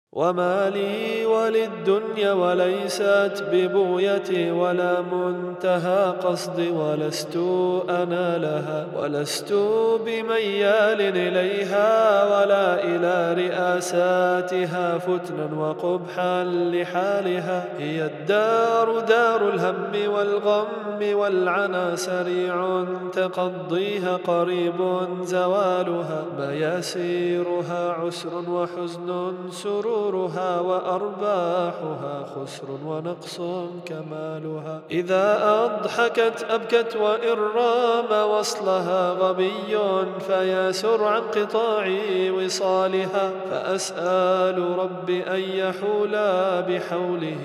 وما لي وللدنيا وليست ببغيتي ولا منتهى قصدي، ولست أنا لها ولست بميال إليها ولا إلى رئاساتها فتنا وقبحا لحالها. هي الدار دار الهم والغم والعنا، سريع تقضيها قريب زوالها، مياسيرها عسر وحزن سرورها، وأرباحها خسر ونقص كمالها. إذا أضحكت أبكت وإن رام وصلها غبي، فياسر عن قطاع وصالها. فأسأل ربي أن يحول بحوله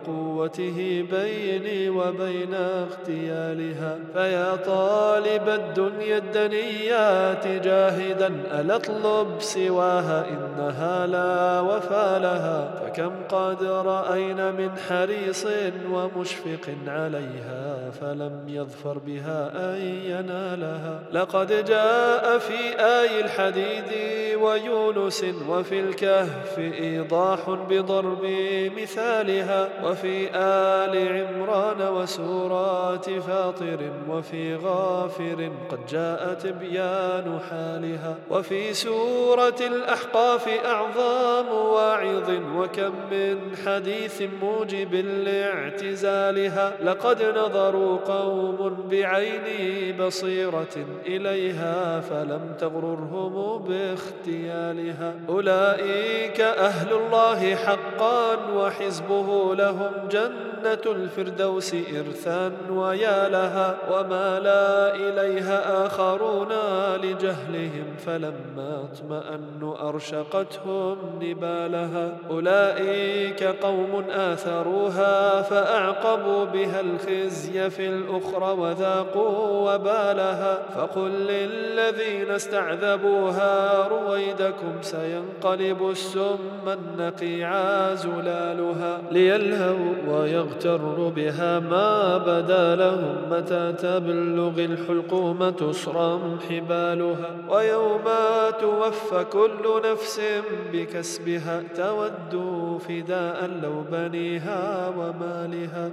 وقوته بيني وبين اغتيالها. فيا طالب الدنيا الدنيات جاهدا، ألا اطلب سواها إنها لا وفى لها. فكم قد رأينا من حريص ومشفق عليها، فلم يظفر بها أن ينالها. لقد جاء في آي الحديد ويونس وفي الكهف إيضاح بضرب مثالها، وفي آل عمران وسورات فاطر وفي غافر قد جاء تبيان حالها، وفي سورة الأحقاف أعظام واعظ، وكم من حديث موجب لاعتزالها. لقد نظروا قوم بعين بصيرة إليها، فلم تغررهم باختيالها. أولئك أهل الله حقا، وحزبه لهم جنة الفردوس إرثا ويا لها. وما لا إليها آخرون لجهلهم، فلما اطمأنوا أرشقتهم نبالها. أولئك قوم آثروها فأعقبوا بها الخزي في الأخرى وذاقوا وبالها. فقل للذين استعذبوها رويدكم سينقلب السم النقيع زلالها. ليلهوا ويغتروا بها ما بدا لهم، متى تبلغ الحلقوم تصرم حبالها. ويوم توفى كل نفس بكسبها، تود فداء لو بنيها ومالها.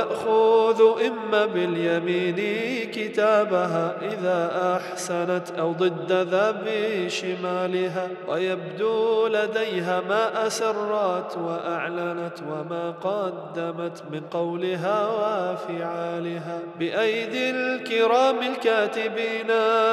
وتأخذ إما باليمين كتابها إذا أحسنت، أو ضد ذا بشمالها. ويبدو لديها ما أسرت وأعلنت، وما قدمت من قولها وفعالها. بأيدي الكرام الكاتبين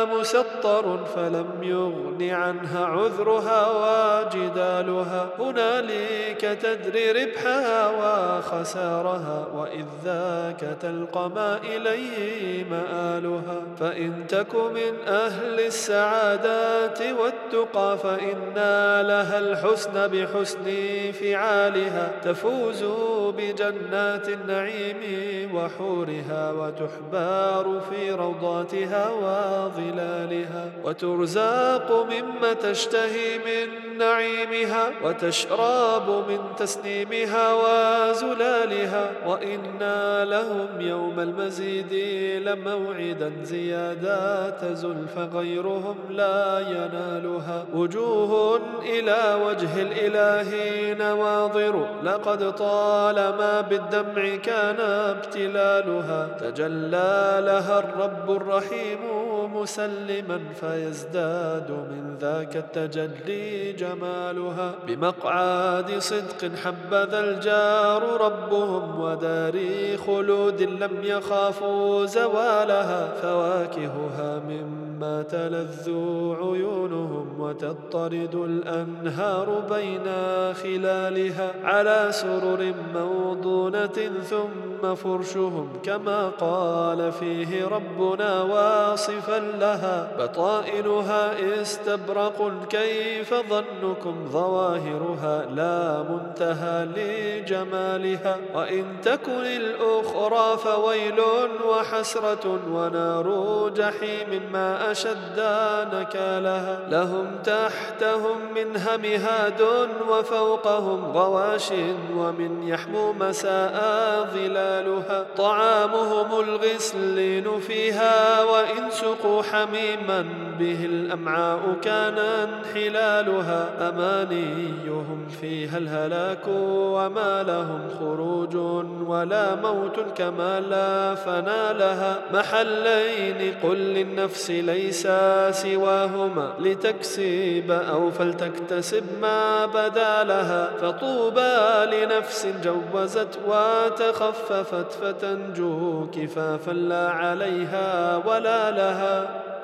مسطر، فلم يغن عنها عذرها وجدالها. هنالك تدري ربحها وخسارها، وإذ ذاك تلقى ما إليه مآلها. فإن تك من أهل السعادات والتقى، فإن لها الحسن بحسن فعالها. تفوز بجنات النعيم وحورها، وتحبار في روضاتها وظلالها. وترزاق مما تشتهي من نعيمها، وتشرب من تسنيمها وزلالها. وإن لهم يوم المزيد لموعدا، زيادات زلف غيرهم لا ينالها. وجوه إلى وجه الإله نواظر، لقد طالما بالدمع كان ابتلالها. تجلى لها الرب الرحيم مسلما، فيزداد من ذاك التجلي جمالها. بمقعد صدق حبذا الجار ربهم، ودار خلود لم يخافوا زوالها. فواكهها مما تلذ عيونهم، وتضطرد الأنهار بين خلالها. على سرر موضونة ثم فرشهم، كما قال فيه ربنا واصفا لها. بطائنها استبرق، كيف ظنكم ظواهرها لا منتهى لجمالها. وإن تكن الأخرى فويل وحسرة، ونار جحيم ما أشد نكالها. لهم تحتهم منها مهاد، وفوقهم غواش، ومن يحمو مساء ظلالها. طعامهم الغسلين فيها، وإن سقوا حميما به الأمعاء كان انحلالها، أمانيهم فيها الهلاك وما لهم خروج ولا موت كما لا فنا لها. محلين قل للنفس ليس سواهما لتكسب أو فلتكتسب ما بدا لها، فطوبى لنفس جوزت وتخففت فتنجو كفافا لا عليها ولا لها.